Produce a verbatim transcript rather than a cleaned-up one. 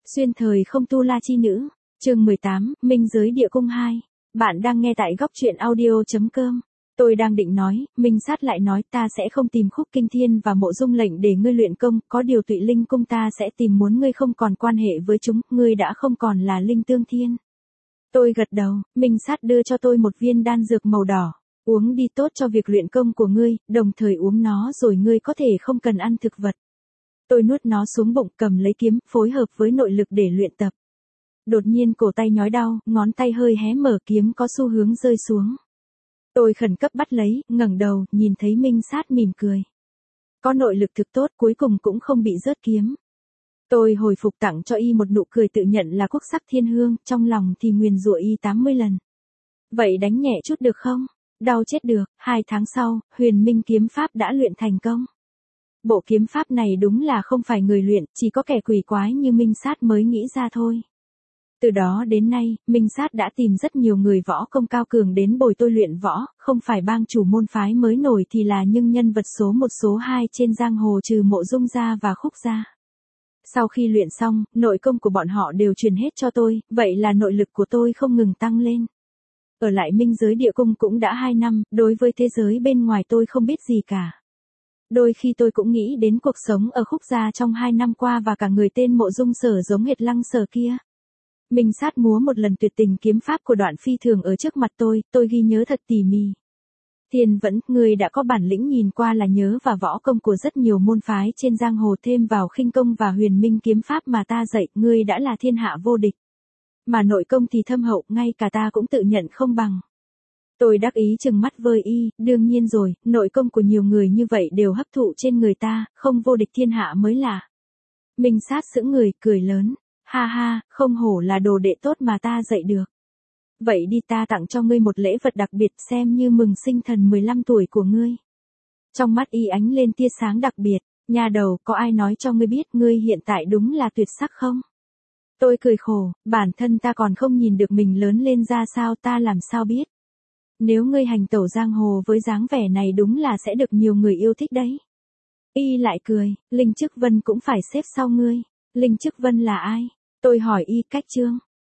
Xuyên thời không tu la chi nữ, chương mười tám, Minh giới địa cung hai. Bạn đang nghe tại góc truyện audio.com. Tôi đang định nói, Minh Sát lại nói ta sẽ không tìm Khúc Kinh Thiên và Mộ Dung Lệnh để ngươi luyện công, có điều Tụy Linh cung ta sẽ tìm muốn ngươi không còn quan hệ với chúng, ngươi đã không còn là Linh Tương Thiên. Tôi gật đầu, Minh Sát đưa cho tôi một viên đan dược màu đỏ, uống đi tốt cho việc luyện công của ngươi, đồng thời uống nó rồi ngươi có thể không cần ăn thực vật. Tôi nuốt nó xuống bụng, cầm lấy kiếm, phối hợp với nội lực để luyện tập. Đột nhiên cổ tay nhói đau, ngón tay hơi hé mở, kiếm có xu hướng rơi xuống. Tôi khẩn cấp bắt lấy, ngẩng đầu, nhìn thấy Minh Sát mỉm cười. Có nội lực thực tốt, cuối cùng cũng không bị rớt kiếm. Tôi hồi phục tặng cho y một nụ cười tự nhận là quốc sắc thiên hương, trong lòng thì nguyền rủa y tám mươi lần. Vậy đánh nhẹ chút được không? Đau chết được. Hai tháng sau, Huyền Minh kiếm pháp đã luyện thành công. Bộ kiếm pháp này đúng là không phải người luyện, chỉ có kẻ quỷ quái như Minh Sát mới nghĩ ra thôi. Từ đó đến nay, Minh Sát đã tìm rất nhiều người võ công cao cường đến bồi tôi luyện võ, không phải bang chủ môn phái mới nổi thì là những nhân vật số một số hai trên giang hồ trừ Mộ Dung gia và Khúc gia. Sau khi luyện xong, nội công của bọn họ đều truyền hết cho tôi, vậy là nội lực của tôi không ngừng tăng lên. Ở lại Minh giới địa cung cũng đã hai năm, đối với thế giới bên ngoài tôi không biết gì cả. Đôi khi tôi cũng nghĩ đến cuộc sống ở Khúc gia trong hai năm qua và cả người tên Mộ Dung Sở giống hệt Lăng Sở kia. Minh Sát múa một lần tuyệt tình kiếm pháp của Đoạn Phi Thường ở trước mặt tôi, tôi ghi nhớ thật tỉ mỉ. Thiên Vẫn, người đã có bản lĩnh nhìn qua là nhớ và võ công của rất nhiều môn phái trên giang hồ thêm vào khinh công và Huyền Minh kiếm pháp mà ta dạy, ngươi đã là thiên hạ vô địch. Mà nội công thì thâm hậu, ngay cả ta cũng tự nhận không bằng. Tôi đắc ý trừng mắt với y, đương nhiên rồi, nội công của nhiều người như vậy đều hấp thụ trên người ta, không vô địch thiên hạ mới lạ. Minh Sát sững người, cười lớn, ha ha, không hổ là đồ đệ tốt mà ta dạy được. Vậy đi, ta tặng cho ngươi một lễ vật đặc biệt xem như mừng sinh thần mười lăm tuổi của ngươi. Trong mắt y ánh lên tia sáng đặc biệt, nhà đầu, có ai nói cho ngươi biết ngươi hiện tại đúng là tuyệt sắc không? Tôi cười khổ, bản thân ta còn không nhìn được mình lớn lên ra sao, ta làm sao biết. Nếu ngươi hành tẩu giang hồ với dáng vẻ này đúng là sẽ được nhiều người yêu thích đấy. Y lại cười, Linh Chức Vân cũng phải xếp sau ngươi. Linh Chức Vân là ai? Tôi hỏi y. Cách Trương.